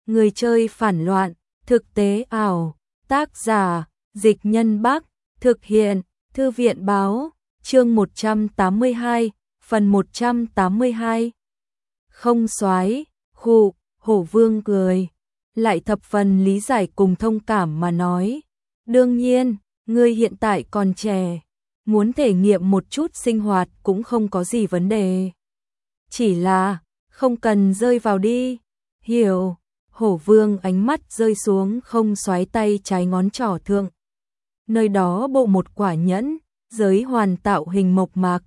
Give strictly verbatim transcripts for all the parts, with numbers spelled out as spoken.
Người chơi phản loạn, thực tế ảo, tác giả, Dịch Nhân Bắc, thực hiện, Thư viện báo, chương một trăm tám mươi hai, phần một trăm tám mươi hai. Không soái, khụ, Hổ Vương cười, lại thập phần lý giải cùng thông cảm mà nói. Đương nhiên, ngươi hiện tại còn trẻ, muốn thể nghiệm một chút sinh hoạt cũng không có gì vấn đề. Chỉ là, không cần rơi vào đi, hiểu. Hổ Vương ánh mắt rơi xuống không soái tay trái ngón trỏ thượng. Nơi đó bộ một quả nhẫn, giới hoàn tạo hình mộc mạc.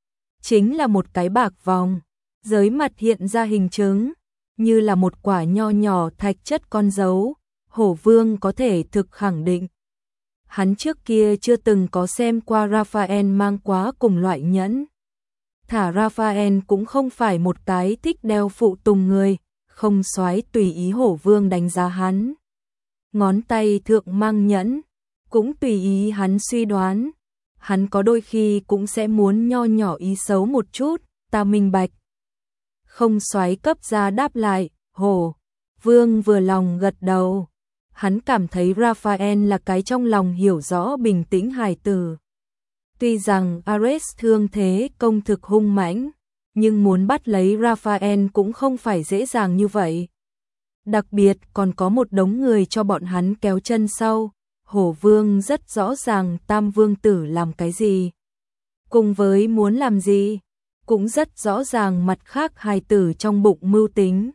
Chính là một cái bạc vòng, giới mặt hiện ra hình trứng, như là một quả nho nhỏ thạch chất con dấu. Hổ Vương có thể thực khẳng định. Hắn trước kia chưa từng có xem qua Raphael mang quá cùng loại nhẫn. Thả Raphael cũng không phải một cái thích đeo phụ tùng người, không soái tùy ý Hổ Vương đánh giá hắn. Ngón tay thượng mang nhẫn, cũng tùy ý hắn suy đoán. Hắn có đôi khi cũng sẽ muốn nho nhỏ ý xấu một chút, ta minh bạch. Không soái cấp ra đáp lại, Hổ Vương vừa lòng gật đầu. Hắn cảm thấy Raphael là cái trong lòng hiểu rõ bình tĩnh hài tử. Tuy rằng Ares thương thế công thực hung mãnh, nhưng muốn bắt lấy Raphael cũng không phải dễ dàng như vậy. Đặc biệt còn có một đống người cho bọn hắn kéo chân sau. Hổ Vương rất rõ ràng Tam Vương Tử làm cái gì, cùng với muốn làm gì, cũng rất rõ ràng mặt khác hài tử trong bụng mưu tính.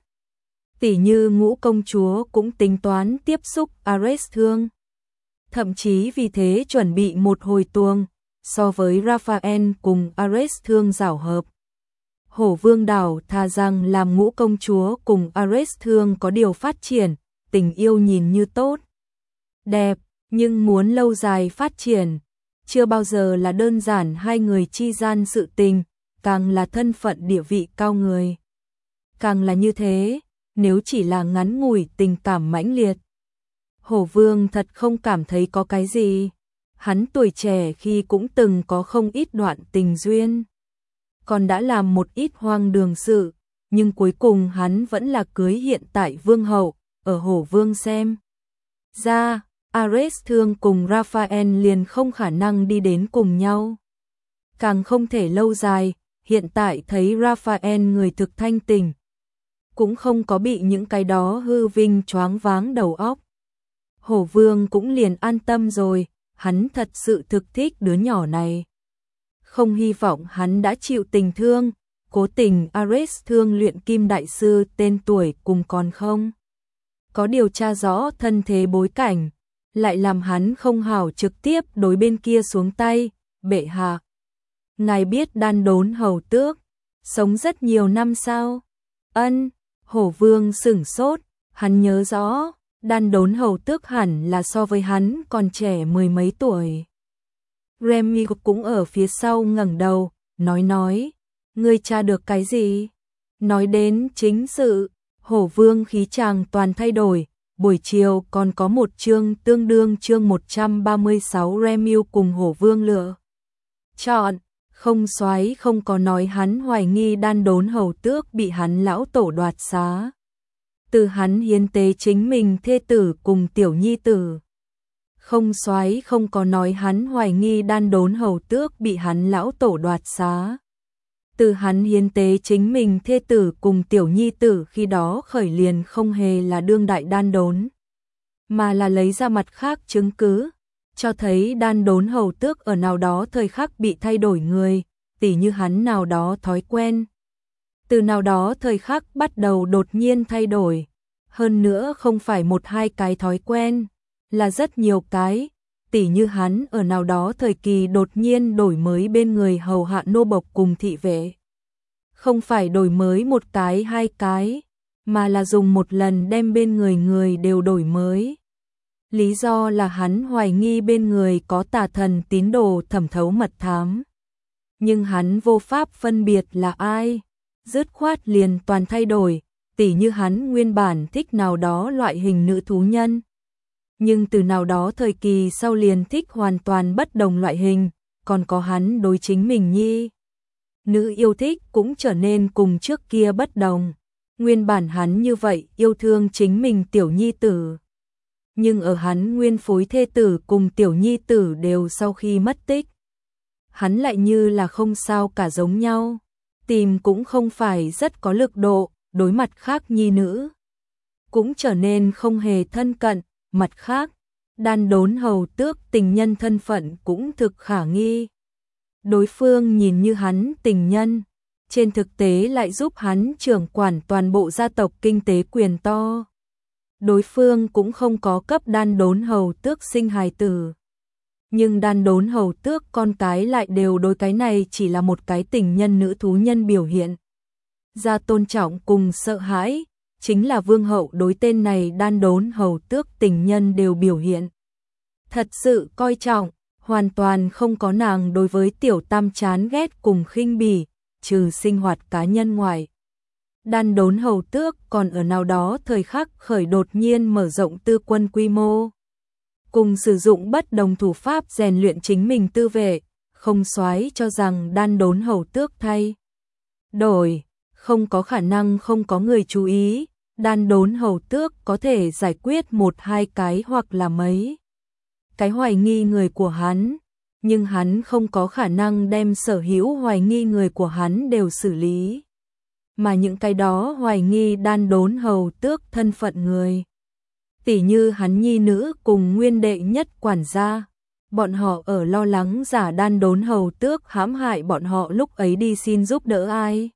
Tỉ như Ngũ công chúa cũng tính toán tiếp xúc Ares thương, thậm chí vì thế chuẩn bị một hồi tuồng so với Raphael cùng Ares thương giảo hợp. Hổ Vương đảo thà rằng làm Ngũ công chúa cùng Ares thương có điều phát triển, tình yêu nhìn như tốt, đẹp, nhưng muốn lâu dài phát triển, chưa bao giờ là đơn giản hai người chi gian sự tình, càng là thân phận địa vị cao người. Càng là như thế, nếu chỉ là ngắn ngủi tình cảm mãnh liệt, Hổ Vương thật không cảm thấy có cái gì. Hắn tuổi trẻ khi cũng từng có không ít đoạn tình duyên, còn đã làm một ít hoang đường sự, nhưng cuối cùng hắn vẫn là cưới hiện tại vương hậu. Ở Hổ Vương xem ra, Ares thương cùng Raphael liền không khả năng đi đến cùng nhau, càng không thể lâu dài. Hiện tại thấy Raphael người thực thanh tình, cũng không có bị những cái đó hư vinh choáng váng đầu óc. Hổ Vương cũng liền an tâm rồi, hắn thật sự thực thích đứa nhỏ này. Không hy vọng hắn đã chịu tình thương, cố tình Ares thương luyện kim đại sư tên tuổi cùng còn không có điều tra rõ thân thế bối cảnh, lại làm hắn không hảo trực tiếp đối bên kia xuống tay. Bệ hạ, ngài biết Đan Đốn hầu tước sống rất nhiều năm sao? Ân. Hổ Vương sửng sốt, hắn nhớ rõ, Đan Đốn hầu tước hẳn là so với hắn còn trẻ mười mấy tuổi. Remy cũng ở phía sau ngẩng đầu, nói nói, ngươi tra được cái gì? Nói đến chính sự, Hổ Vương khí chàng toàn thay đổi. Buổi chiều còn có một chương tương đương chương một trăm ba mươi sáu Remy cùng Hổ Vương lựa chọn. Không soái không có nói hắn hoài nghi Đan Đốn hầu tước bị hắn lão tổ đoạt xá, từ hắn hiến tế chính mình thê tử cùng tiểu nhi tử. Không soái không có nói hắn hoài nghi Đan Đốn hầu tước bị hắn lão tổ đoạt xá, từ hắn hiến tế chính mình thê tử cùng tiểu nhi tử khi đó khởi liền không hề là đương đại Đan Đốn, mà là lấy ra mặt khác chứng cứ, cho thấy Đan Đốn hầu tước ở nào đó thời khắc bị thay đổi người, tỉ như hắn nào đó thói quen, từ nào đó thời khắc bắt đầu đột nhiên thay đổi. Hơn nữa không phải một hai cái thói quen, là rất nhiều cái, tỉ như hắn ở nào đó thời kỳ đột nhiên đổi mới bên người hầu hạ nô bộc cùng thị vệ. Không phải đổi mới một cái hai cái, mà là dùng một lần đem bên người người đều đổi mới. Lý do là hắn hoài nghi bên người có tà thần tín đồ thẩm thấu mật thám. Nhưng hắn vô pháp phân biệt là ai, dứt khoát liền toàn thay đổi, tỉ như hắn nguyên bản thích nào đó loại hình nữ thú nhân, nhưng từ nào đó thời kỳ sau liền thích hoàn toàn bất đồng loại hình, còn có hắn đối chính mình nhi nữ yêu thích cũng trở nên cùng trước kia bất đồng. Nguyên bản hắn như vậy yêu thương chính mình tiểu nhi tử. Nhưng ở hắn nguyên phối thê tử cùng tiểu nhi tử đều sau khi mất tích. Hắn lại như là không sao cả giống nhau. Tìm cũng không phải rất có lực độ, đối mặt khác nhi nữ. Cũng trở nên không hề thân cận, mặt khác. Đan Đốn hầu tước tình nhân thân phận cũng thực khả nghi. Đối phương nhìn như hắn tình nhân, trên thực tế lại giúp hắn trưởng quản toàn bộ gia tộc kinh tế quyền to. Đối phương cũng không có cấp Đan Đốn hầu tước sinh hài tử. Nhưng Đan Đốn hầu tước con cái lại đều đối cái này chỉ là một cái tình nhân nữ thú nhân biểu hiện. Ra tôn trọng cùng sợ hãi, chính là vương hậu đối tên này Đan Đốn hầu tước tình nhân đều biểu hiện. Thật sự coi trọng, hoàn toàn không có nàng đối với tiểu tam chán ghét cùng khinh bỉ, trừ sinh hoạt cá nhân ngoài. Đan Đốn hầu tước còn ở nào đó thời khắc khởi đột nhiên mở rộng tư quân quy mô. Cùng sử dụng bất đồng thủ pháp rèn luyện chính mình tư vệ, không soái cho rằng Đan Đốn hầu tước thay đổi, không có khả năng không có người chú ý, Đan Đốn hầu tước có thể giải quyết một hai cái hoặc là mấy cái hoài nghi người của hắn, nhưng hắn không có khả năng đem sở hữu hoài nghi người của hắn đều xử lý. Mà những cái đó hoài nghi Đan Đốn hầu tước thân phận người, tỉ như hắn nhi nữ cùng nguyên đệ nhất quản gia, bọn họ ở lo lắng giả Đan Đốn hầu tước hãm hại bọn họ lúc ấy đi xin giúp đỡ ai.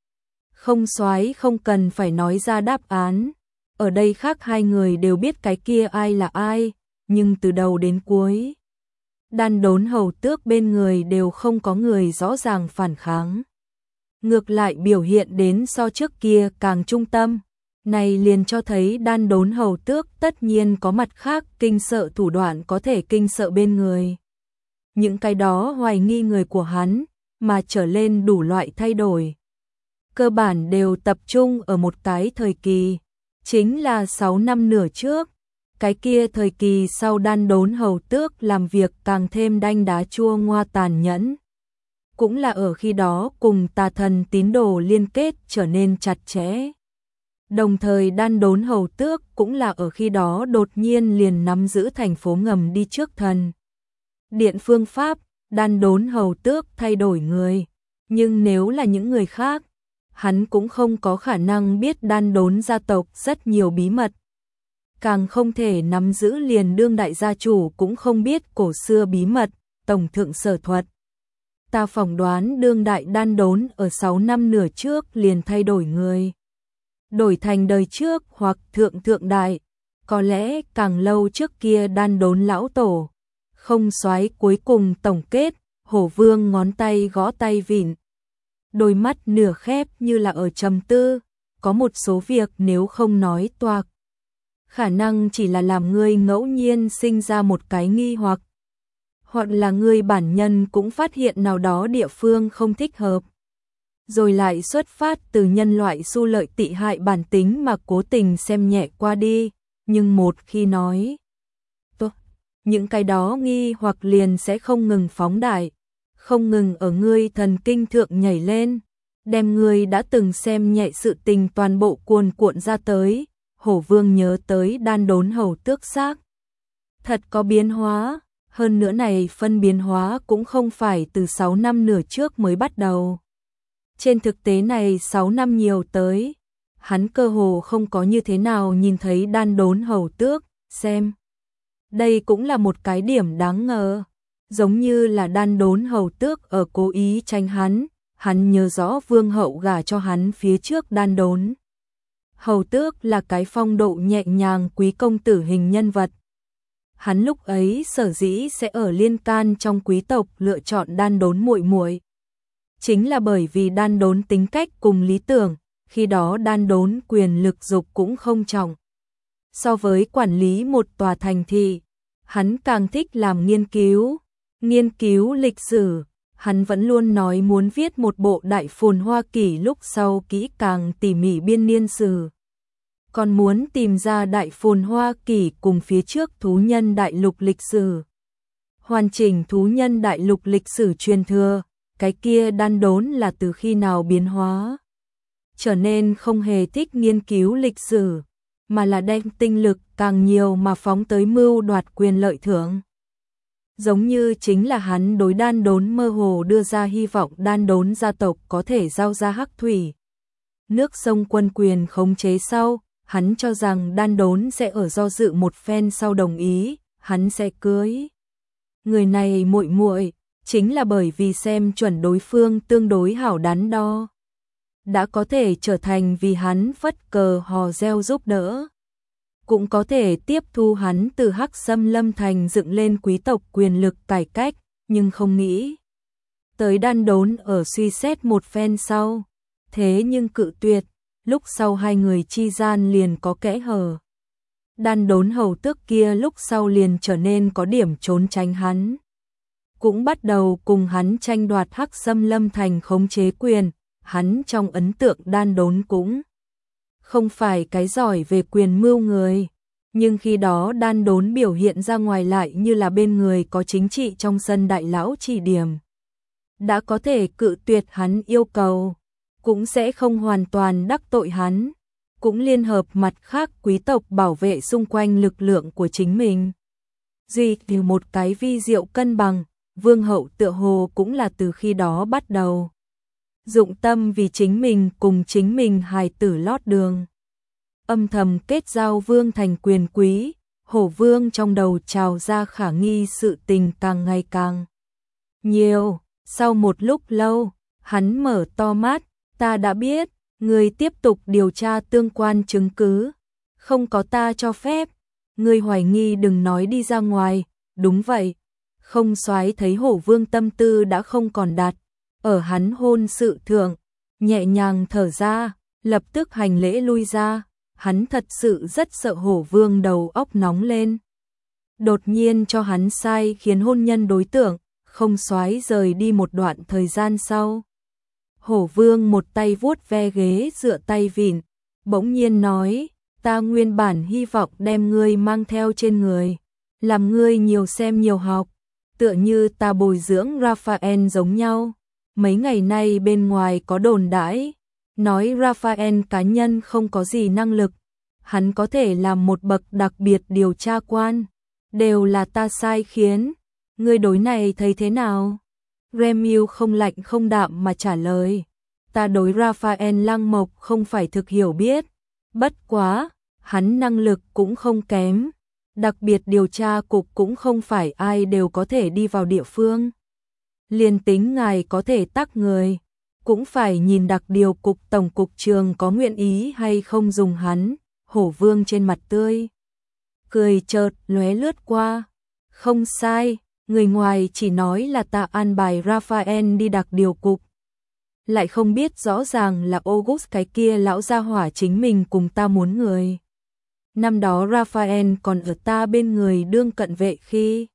Không soái không cần phải nói ra đáp án, ở đây khác hai người đều biết cái kia ai là ai, nhưng từ đầu đến cuối, Đan Đốn hầu tước bên người đều không có người rõ ràng phản kháng. Ngược lại biểu hiện đến so trước kia càng trung tâm, này liền cho thấy Đan Đốn hầu tước tất nhiên có mặt khác kinh sợ thủ đoạn có thể kinh sợ bên người. Những cái đó hoài nghi người của hắn, mà trở lên đủ loại thay đổi. Cơ bản đều tập trung ở một cái thời kỳ, chính là sáu năm nửa trước. Cái kia thời kỳ sau Đan Đốn hầu tước làm việc càng thêm đanh đá chua ngoa tàn nhẫn. Cũng là ở khi đó cùng tà thần tín đồ liên kết trở nên chặt chẽ. Đồng thời Đan Đốn hầu tước cũng là ở khi đó đột nhiên liền nắm giữ thành phố ngầm đi trước thần điện phương pháp, Đan Đốn hầu tước thay đổi người. Nhưng nếu là những người khác, hắn cũng không có khả năng biết Đan Đốn gia tộc rất nhiều bí mật. Càng không thể nắm giữ liền đương đại gia chủ cũng không biết cổ xưa bí mật, tổng thượng sở thuật. Ta phỏng đoán đương đại Đan Đốn ở sáu năm nửa trước liền thay đổi người. Đổi thành đời trước hoặc thượng thượng đại, có lẽ càng lâu trước kia Đan Đốn lão tổ. Không soái cuối cùng tổng kết, Hổ Vương ngón tay gõ tay vịn. Đôi mắt nửa khép như là ở trầm tư, có một số việc nếu không nói toạc. Khả năng chỉ là làm ngươi ngẫu nhiên sinh ra một cái nghi hoặc. Hoặc là ngươi bản nhân cũng phát hiện nào đó địa phương không thích hợp. Rồi lại xuất phát từ nhân loại xu lợi tị hại bản tính mà cố tình xem nhẹ qua đi. Nhưng một khi nói tốt, những cái đó nghi hoặc liền sẽ không ngừng phóng đại. Không ngừng ở ngươi thần kinh thượng nhảy lên. Đem ngươi đã từng xem nhẹ sự tình toàn bộ cuồn cuộn ra tới. Hổ Vương nhớ tới Đan Đốn hầu tước xác. Thật có biến hóa, hơn nữa này phân biến hóa cũng không phải từ sáu năm nửa trước mới bắt đầu. Trên thực tế này sáu năm nhiều tới, hắn cơ hồ không có như thế nào nhìn thấy Đan Đốn hầu tước, xem. Đây cũng là một cái điểm đáng ngờ, giống như là Đan Đốn hầu tước ở cố ý tranh hắn, hắn nhớ rõ vương hậu gả cho hắn phía trước Đan Đốn. Hầu tước là cái phong độ nhẹ nhàng quý công tử hình nhân vật. Hắn lúc ấy sở dĩ sẽ ở liên can trong quý tộc lựa chọn Đan Đốn muội muội, chính là bởi vì Đan Đốn tính cách cùng lý tưởng, khi đó Đan Đốn quyền lực dục cũng không trọng. So với quản lý một tòa thành thị, hắn càng thích làm nghiên cứu, nghiên cứu lịch sử. Hắn vẫn luôn nói muốn viết một bộ đại phồn Hoa Kỷ lúc sau kỹ càng tỉ mỉ biên niên sử. Còn muốn tìm ra đại phồn Hoa Kỷ cùng phía trước thú nhân đại lục lịch sử. Hoàn chỉnh thú nhân đại lục lịch sử truyền thừa, cái kia Đan Đốn là từ khi nào biến hóa. trở nên không hề thích nghiên cứu lịch sử, mà là đem tinh lực càng nhiều mà phóng tới mưu đoạt quyền lợi thưởng. Giống như chính là hắn đối Đan Đốn mơ hồ đưa ra hy vọng Đan Đốn gia tộc có thể giao ra Hắc Thủy nước sông quân quyền khống chế sau, hắn cho rằng Đan Đốn sẽ ở do dự một phen sau đồng ý, hắn sẽ cưới người này muội muội, chính là bởi vì xem chuẩn đối phương tương đối hảo đắn đo, đã có thể trở thành vì hắn phất cờ hò reo giúp đỡ, cũng có thể tiếp thu hắn từ Hắc Xâm Lâm Thành dựng lên quý tộc quyền lực cải cách, nhưng không nghĩ tới Đan Đốn ở suy xét một phen sau, thế nhưng cự tuyệt, lúc sau hai người chi gian liền có kẽ hở. Đan Đốn hầu tước kia lúc sau liền trở nên có điểm trốn tránh hắn, cũng bắt đầu cùng hắn tranh đoạt Hắc Xâm Lâm Thành khống chế quyền, hắn trong ấn tượng Đan Đốn cũng không phải cái giỏi về quyền mưu người, nhưng khi đó Đan Đốn biểu hiện ra ngoài lại như là bên người có chính trị trong sân đại lão chỉ điểm, đã có thể cự tuyệt hắn yêu cầu, cũng sẽ không hoàn toàn đắc tội hắn, cũng liên hợp mặt khác quý tộc bảo vệ xung quanh lực lượng của chính mình. Duy trì một cái vi diệu cân bằng, vương hậu tựa hồ cũng là từ khi đó bắt đầu dụng tâm vì chính mình cùng chính mình hài tử lót đường. Âm thầm kết giao vương thành quyền quý, hổ vương trong đầu trào ra khả nghi sự tình càng ngày càng nhiều. Sau một lúc lâu, hắn mở to mắt, ta đã biết, người tiếp tục điều tra tương quan chứng cứ, không có ta cho phép, người hoài nghi đừng nói đi ra ngoài, đúng vậy. Không soái thấy hổ vương tâm tư đã không còn đặt ở hắn hôn sự thượng, nhẹ nhàng thở ra, lập tức hành lễ lui ra, hắn thật sự rất sợ hổ vương đầu óc nóng lên. Đột nhiên cho hắn sai khiến hôn nhân đối tượng, không soái rời đi một đoạn thời gian sau. Hổ vương một tay vuốt ve ghế dựa tay vịn, bỗng nhiên nói, ta nguyên bản hy vọng đem ngươi mang theo trên người, làm ngươi nhiều xem nhiều học, tựa như ta bồi dưỡng Raphael giống nhau. Mấy ngày nay bên ngoài có đồn đãi, nói Raphael cá nhân không có gì năng lực, hắn có thể làm một bậc đặc biệt điều tra quan, đều là ta sai khiến, ngươi đối này thấy thế nào? Remiu không lạnh không đạm mà trả lời, ta đối Raphael Lăng Mộc không phải thực hiểu biết, bất quá, hắn năng lực cũng không kém, đặc biệt điều tra cục cũng không phải ai đều có thể đi vào địa phương. Liên tính ngài có thể tác người, cũng phải nhìn đặc điều cục tổng cục trường có nguyện ý hay không dùng hắn. Hổ vương trên mặt tươi cười chợt lóe lướt qua, không sai, người ngoài chỉ nói là ta an bài Raphael đi đặc điều cục, lại không biết rõ ràng là August cái kia lão gia hỏa chính mình cùng ta muốn người. Năm đó Raphael còn ở ta bên người đương cận vệ khi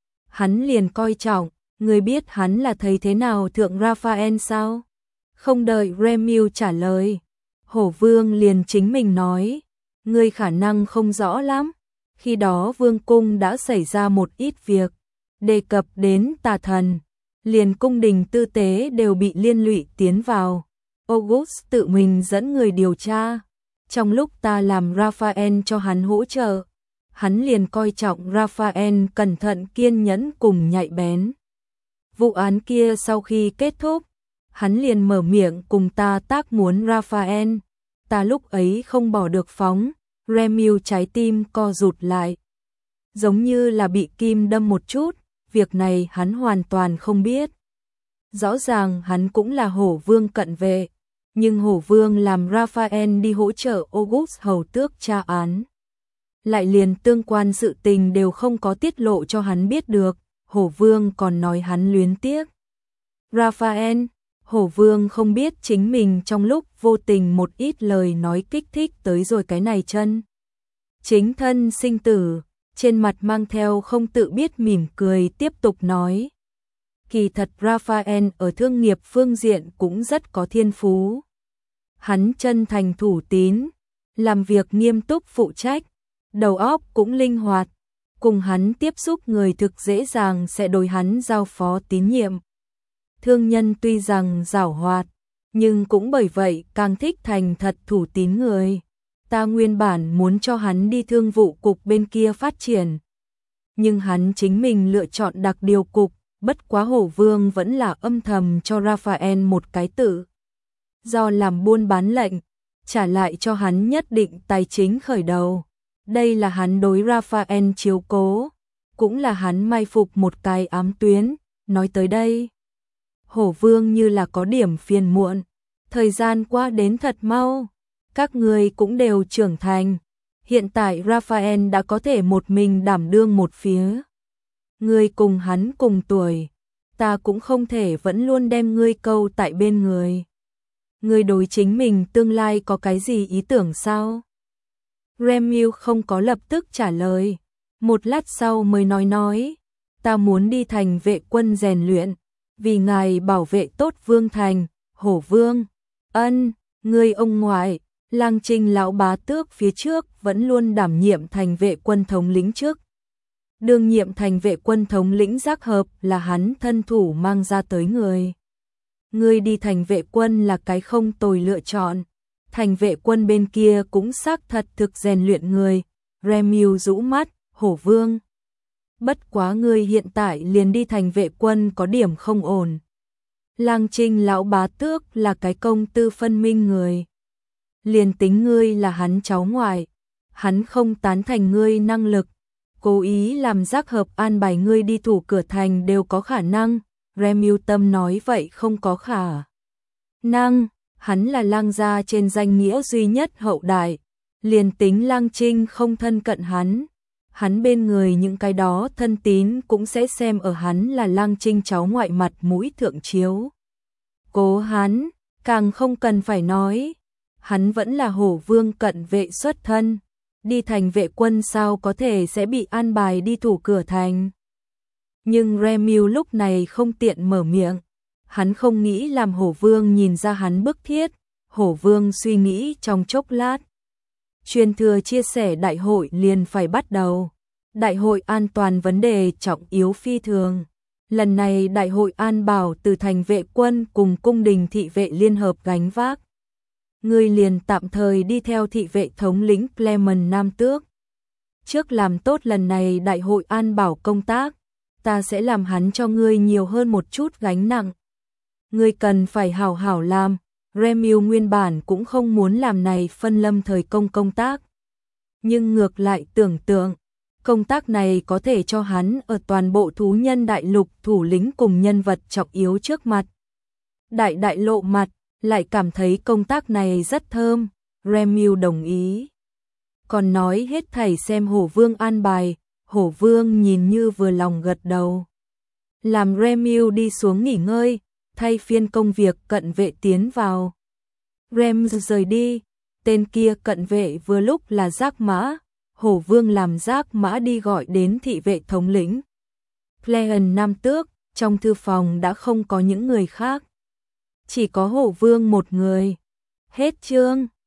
hắn liền coi trọng, người biết hắn là thấy thế nào thượng Raphael sao? Không đợi Remiu trả lời, hổ vương liền chính mình nói, ngươi khả năng không rõ lắm, khi đó vương cung đã xảy ra một ít việc, đề cập đến tà thần, liền cung đình tư tế đều bị liên lụy tiến vào, August tự mình dẫn người điều tra, trong lúc ta làm Raphael cho hắn hỗ trợ, hắn liền coi trọng Raphael cẩn thận kiên nhẫn cùng nhạy bén. Vụ án kia sau khi kết thúc, hắn liền mở miệng cùng ta tác muốn Raphael, ta lúc ấy không bỏ được phóng, Remiu trái tim co rụt lại, giống như là bị kim đâm một chút, việc này hắn hoàn toàn không biết. Rõ ràng hắn cũng là hổ vương cận vệ, nhưng hổ vương làm Raphael đi hỗ trợ August hầu tước tra án, lại liền tương quan sự tình đều không có tiết lộ cho hắn biết được, hổ vương còn nói hắn luyến tiếc Raphael. Hổ vương không biết chính mình trong lúc vô tình một ít lời nói kích thích tới rồi cái này chân chính thân sinh tử, trên mặt mang theo không tự biết mỉm cười tiếp tục nói, kỳ thật Raphael ở thương nghiệp phương diện cũng rất có thiên phú, hắn chân thành thủ tín, làm việc nghiêm túc phụ trách, đầu óc cũng linh hoạt, cùng hắn tiếp xúc người thực dễ dàng sẽ đối hắn giao phó tín nhiệm. Thương nhân tuy rằng giảo hoạt, Nhưng cũng bởi vậy càng thích thành thật thủ tín người. Ta nguyên bản muốn cho hắn đi thương vụ cục bên kia phát triển. Nhưng hắn chính mình lựa chọn đặc điều cục, bất quá Hổ Vương vẫn là âm thầm cho Raphael một cái tự. Do làm buôn bán lệnh, trả lại cho hắn nhất định tài chính khởi đầu. Đây là hắn đối Raphael chiếu cố, cũng là hắn mai phục một cái ám tuyến. Nói tới đây, Hổ Vương như là có điểm phiền muộn. Thời gian qua đến thật mau, các người cũng đều trưởng thành. Hiện tại Raphael đã có thể một mình đảm đương một phía. Ngươi cùng hắn cùng tuổi, ta cũng không thể vẫn luôn đem ngươi câu tại bên người. Ngươi đối chính mình tương lai có cái gì ý tưởng sao? Remil không có lập tức trả lời, một lát sau mới nói nói, ta muốn đi thành vệ quân rèn luyện, vì ngài bảo vệ tốt Vương Thành. Hổ Vương, ân, ngươi ông ngoại, Lang Trinh lão bá tước phía trước vẫn luôn đảm nhiệm thành vệ quân thống lĩnh trước. Đương nhiệm thành vệ quân thống lĩnh Giác Hợp là hắn thân thủ mang ra tới người. Ngươi đi thành vệ quân là cái không tồi lựa chọn. Thành vệ quân bên kia cũng xác thật thực rèn luyện người. Remil rũ mắt, Hổ Vương. Bất quá ngươi hiện tại liền đi thành vệ quân có điểm không ổn. Lang Trinh lão bá tước là cái công tư phân minh người. Liền tính ngươi là hắn cháu ngoại, hắn không tán thành ngươi năng lực, cố ý làm Giác Hợp an bài ngươi đi thủ cửa thành đều có khả năng. Remil tâm nói vậy không có khả năng, hắn là Lang gia trên danh nghĩa duy nhất hậu đại, liền tính Lang Trinh không thân cận hắn, hắn bên người những cái đó thân tín cũng sẽ xem ở hắn là Lang Trinh cháu ngoại mặt mũi thượng chiếu. Cố hắn, càng không cần phải nói, hắn vẫn là Hổ Vương cận vệ xuất thân, đi thành vệ quân sao có thể sẽ bị an bài đi thủ cửa thành. Nhưng Remil lúc này không tiện mở miệng, hắn không nghĩ làm Hổ Vương nhìn ra hắn bức thiết. Hổ Vương suy nghĩ trong chốc lát. Truyền thừa chia sẻ đại hội liền phải bắt đầu. Đại hội an toàn vấn đề trọng yếu phi thường. Lần này đại hội an bảo từ thành vệ quân cùng cung đình thị vệ liên hợp gánh vác. Ngươi liền tạm thời đi theo thị vệ thống lĩnh Clement Nam Tước. Trước làm tốt lần này đại hội an bảo công tác, ta sẽ làm hắn cho ngươi nhiều hơn một chút gánh nặng. Ngươi cần phải hảo hảo làm. Remil nguyên bản cũng không muốn làm này phân lâm thời công công tác. Nhưng ngược lại tưởng tượng, công tác này có thể cho hắn ở toàn bộ thú nhân đại lục thủ lĩnh cùng nhân vật trọng yếu trước mặt. Đại đại lộ mặt, lại cảm thấy công tác này rất thơm. Remil đồng ý. Còn nói hết thảy xem Hổ Vương an bài. Hổ Vương nhìn như vừa lòng gật đầu. Làm Remil đi xuống nghỉ ngơi, thay phiên công việc cận vệ tiến vào. Rem rời đi, tên kia cận vệ vừa lúc là Giác Mã. Hổ Vương làm Giác Mã đi gọi đến thị vệ thống lĩnh Clement Nam Tước. Trong thư phòng đã không có những người khác, chỉ có Hổ Vương một người. Hết chương.